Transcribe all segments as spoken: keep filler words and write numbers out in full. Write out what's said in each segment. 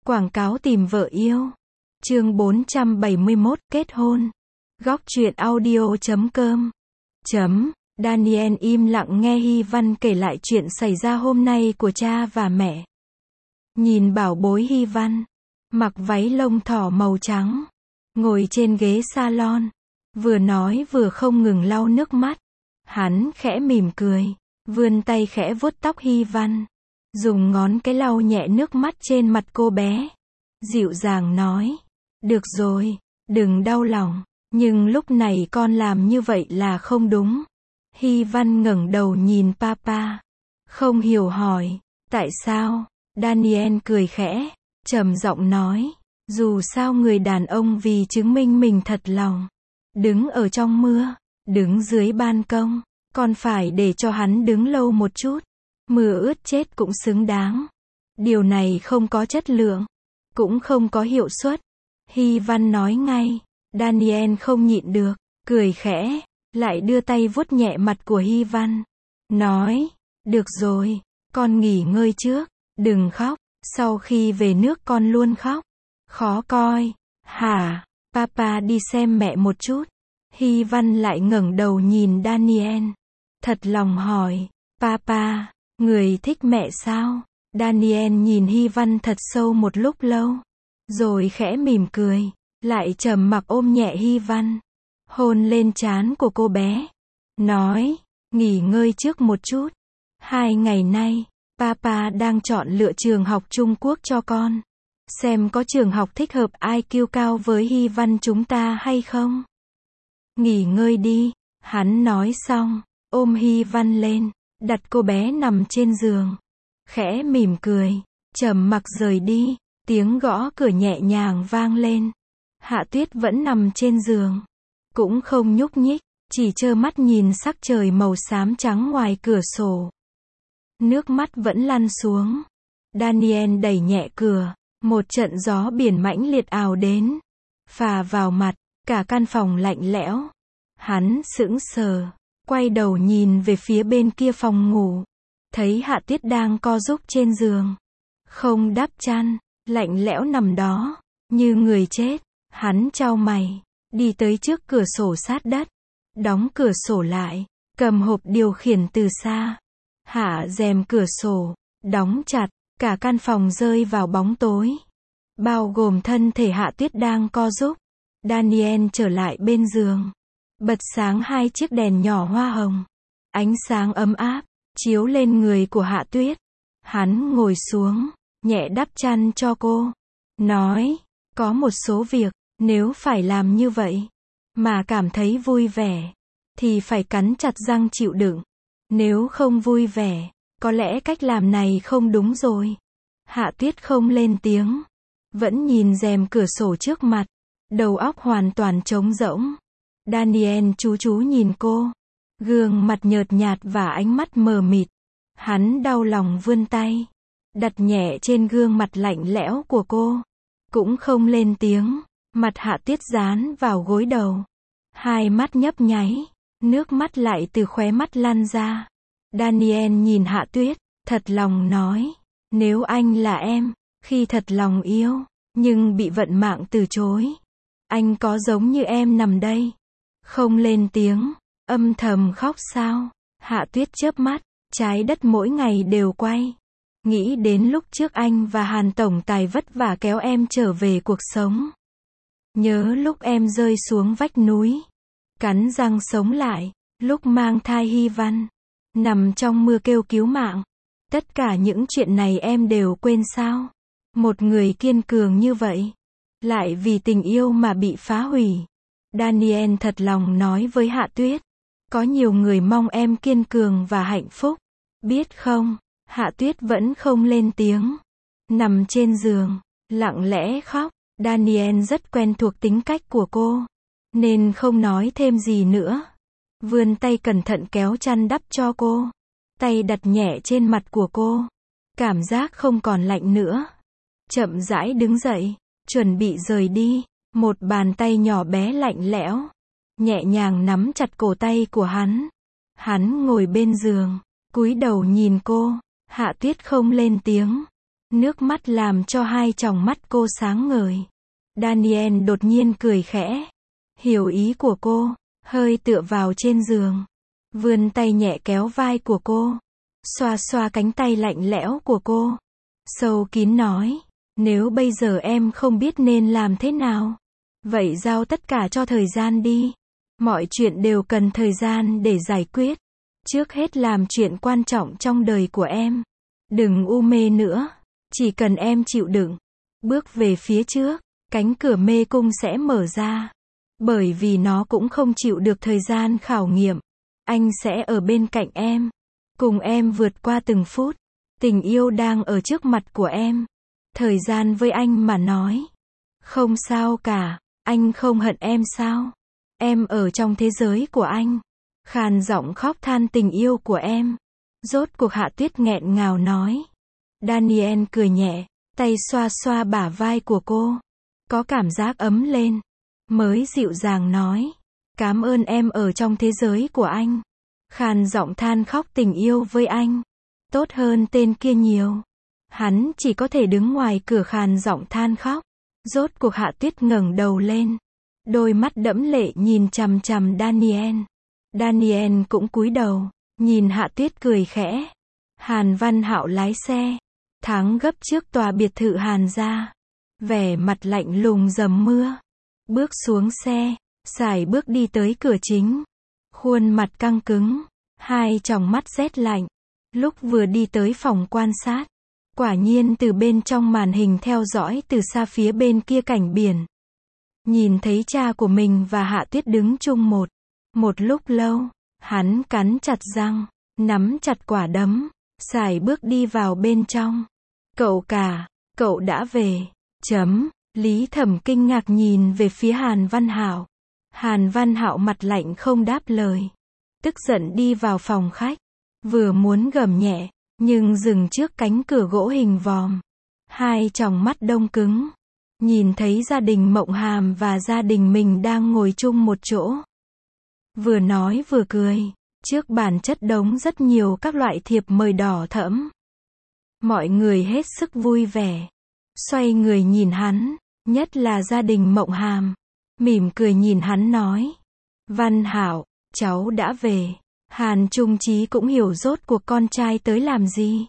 Quảng cáo tìm vợ yêu. Chương bốn trăm bảy mươi mốt, kết hôn. Góc truyện audio chấm com. Chấm. Daniel im lặng nghe Hy Văn kể lại chuyện xảy ra hôm nay của cha và mẹ. Nhìn bảo bối Hy Văn, mặc váy lông thỏ màu trắng, ngồi trên ghế salon, vừa nói vừa không ngừng lau nước mắt. Hắn khẽ mỉm cười, vươn tay khẽ vuốt tóc Hy Văn, dùng ngón cái lau nhẹ nước mắt trên mặt cô bé. Dịu dàng nói, được rồi, đừng đau lòng, nhưng lúc này con làm như vậy là không đúng. Hy Văn ngẩng đầu nhìn papa, không hiểu hỏi, tại sao? Daniel cười khẽ, trầm giọng nói, dù sao người đàn ông vì chứng minh mình thật lòng, đứng ở trong mưa, đứng dưới ban công, còn phải để cho hắn đứng lâu một chút, mưa ướt chết cũng xứng đáng. Điều này không có chất lượng, cũng không có hiệu suất. Hy Văn nói ngay. Daniel không nhịn được, cười khẽ, lại đưa tay vuốt nhẹ mặt của Hy Văn, nói, được rồi, con nghỉ ngơi trước, đừng khóc, sau khi về nước con luôn khóc, khó coi. Hả? Papa đi xem mẹ một chút. Hy Văn lại ngẩng đầu nhìn Daniel, thật lòng hỏi, papa, người thích mẹ sao? Daniel nhìn Hy Văn thật sâu một lúc lâu, rồi khẽ mỉm cười, lại trầm mặc ôm nhẹ Hy Văn, hôn lên trán của cô bé, nói, nghỉ ngơi trước một chút. Hai ngày nay, papa đang chọn lựa trường học Trung Quốc cho con, xem có trường học thích hợp i kiu cao với Hy Văn chúng ta hay không. Nghỉ ngơi đi, hắn nói xong, ôm Hy Văn lên, đặt cô bé nằm trên giường, khẽ mỉm cười, trầm mặc rời đi. Tiếng gõ cửa nhẹ nhàng vang lên. Hạ Tuyết vẫn nằm trên giường, cũng không nhúc nhích, chỉ trơ mắt nhìn sắc trời màu xám trắng ngoài cửa sổ. Nước mắt vẫn lăn xuống. Daniel đẩy nhẹ cửa, một trận gió biển mãnh liệt ào đến, phà vào mặt, cả căn phòng lạnh lẽo. Hắn sững sờ, quay đầu nhìn về phía bên kia phòng ngủ, thấy Hạ Tuyết đang co giúp trên giường, không đắp chăn, lạnh lẽo nằm đó, như người chết. Hắn chau mày, đi tới trước cửa sổ sát đất, đóng cửa sổ lại, cầm hộp điều khiển từ xa, hạ rèm cửa sổ, đóng chặt, cả căn phòng rơi vào bóng tối, bao gồm thân thể Hạ Tuyết đang co giúp. Daniel trở lại bên giường, bật sáng hai chiếc đèn nhỏ hoa hồng, ánh sáng ấm áp chiếu lên người của Hạ Tuyết. Hắn ngồi xuống, nhẹ đắp chăn cho cô, nói, có một số việc, nếu phải làm như vậy, mà cảm thấy vui vẻ, thì phải cắn chặt răng chịu đựng. Nếu không vui vẻ, có lẽ cách làm này không đúng rồi. Hạ Tuyết không lên tiếng, vẫn nhìn rèm cửa sổ trước mặt, đầu óc hoàn toàn trống rỗng. Daniel chú chú nhìn cô, gương mặt nhợt nhạt và ánh mắt mờ mịt. Hắn đau lòng vươn tay, đặt nhẹ trên gương mặt lạnh lẽo của cô, cũng không lên tiếng. Mặt Hạ Tuyết dán vào gối đầu, hai mắt nhấp nháy, nước mắt lại từ khóe mắt lăn ra. Daniel nhìn Hạ Tuyết, thật lòng nói, nếu anh là em, khi thật lòng yêu, nhưng bị vận mạng từ chối, anh có giống như em nằm đây, không lên tiếng, âm thầm khóc sao? Hạ Tuyết chớp mắt, trái đất mỗi ngày đều quay. Nghĩ đến lúc trước anh và Hàn tổng tài vất vả kéo em trở về cuộc sống. Nhớ lúc em rơi xuống vách núi, cắn răng sống lại, lúc mang thai Hy Văn, nằm trong mưa kêu cứu mạng. Tất cả những chuyện này em đều quên sao? Một người kiên cường như vậy, lại vì tình yêu mà bị phá hủy. Daniel thật lòng nói với Hạ Tuyết, có nhiều người mong em kiên cường và hạnh phúc, biết không? Hạ Tuyết vẫn không lên tiếng, nằm trên giường, lặng lẽ khóc. Daniel rất quen thuộc tính cách của cô, nên không nói thêm gì nữa. Vươn tay cẩn thận kéo chăn đắp cho cô, tay đặt nhẹ trên mặt của cô, cảm giác không còn lạnh nữa. Chậm rãi đứng dậy, chuẩn bị rời đi, một bàn tay nhỏ bé lạnh lẽo, nhẹ nhàng nắm chặt cổ tay của hắn. Hắn ngồi bên giường, cúi đầu nhìn cô. Hạ Tuyết không lên tiếng, Nước mắt làm cho hai tròng mắt cô sáng ngời. Daniel đột nhiên cười khẽ. Hiểu ý của cô, hơi tựa vào trên giường. Vươn tay nhẹ kéo vai của cô. Xoa xoa cánh tay lạnh lẽo của cô. Sâu kín nói. Nếu bây giờ em không biết nên làm thế nào, vậy giao tất cả cho thời gian đi. Mọi chuyện đều cần thời gian để giải quyết. Trước hết làm chuyện quan trọng trong đời của em. Đừng u mê nữa. Chỉ cần em chịu đựng, bước về phía trước, cánh cửa mê cung sẽ mở ra. Bởi vì nó cũng không chịu được thời gian khảo nghiệm. Anh sẽ ở bên cạnh em, cùng em vượt qua từng phút. Tình yêu đang ở trước mặt của em. Thời gian với anh mà nói. Không sao cả, anh không hận em sao? Em ở trong thế giới của anh. Khàn giọng khóc than tình yêu của em. Rốt cuộc Hạ Tuyết nghẹn ngào nói. Daniel cười nhẹ, tay xoa xoa bả vai của cô. Có cảm giác ấm lên. Mới dịu dàng nói. Cảm ơn em ở trong thế giới của anh. Khàn giọng than khóc tình yêu với anh. Tốt hơn tên kia nhiều. Hắn chỉ có thể đứng ngoài cửa khàn giọng than khóc. Rốt cuộc Hạ Tuyết ngẩng đầu lên. Đôi mắt đẫm lệ nhìn chằm chằm Daniel. Daniel cũng cúi đầu, nhìn Hạ Tuyết cười khẽ. Hàn Văn Hạo lái xe, thắng gấp trước tòa biệt thự Hàn gia. Vẻ mặt lạnh lùng dầm mưa. Bước xuống xe, sải bước đi tới cửa chính. Khuôn mặt căng cứng, hai tròng mắt rét lạnh. Lúc vừa đi tới phòng quan sát, quả nhiên từ bên trong màn hình theo dõi từ xa phía bên kia cảnh biển. Nhìn thấy cha của mình và Hạ Tuyết đứng chung một, một lúc lâu, hắn cắn chặt răng, nắm chặt quả đấm, sải bước đi vào bên trong. Cậu cả, cậu đã về. Chấm, Lý Thẩm kinh ngạc nhìn về phía Hàn Văn Hạo. Hàn Văn Hạo mặt lạnh không đáp lời. Tức giận đi vào phòng khách. Vừa muốn gầm nhẹ, nhưng dừng trước cánh cửa gỗ hình vòm. Hai tròng mắt đông cứng. Nhìn thấy gia đình Mộng Hàm và gia đình mình đang ngồi chung một chỗ. Vừa nói vừa cười. Trước bàn chất đống rất nhiều các loại thiệp mời đỏ thẫm. Mọi người hết sức vui vẻ. Xoay người nhìn hắn, nhất là gia đình Mộng Hàm. Mỉm cười nhìn hắn nói. Văn Hạo, cháu đã về. Hàn Trung Chí cũng hiểu rốt cuộc con trai tới làm gì.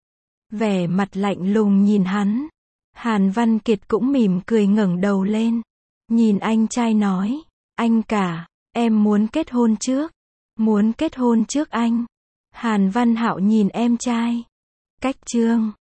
Vẻ mặt lạnh lùng nhìn hắn. Hàn Văn Kiệt cũng mỉm cười ngẩng đầu lên. Nhìn anh trai nói. Anh cả, em muốn kết hôn trước. Muốn kết hôn trước anh. Hàn Văn Hạo nhìn em trai. Cách chương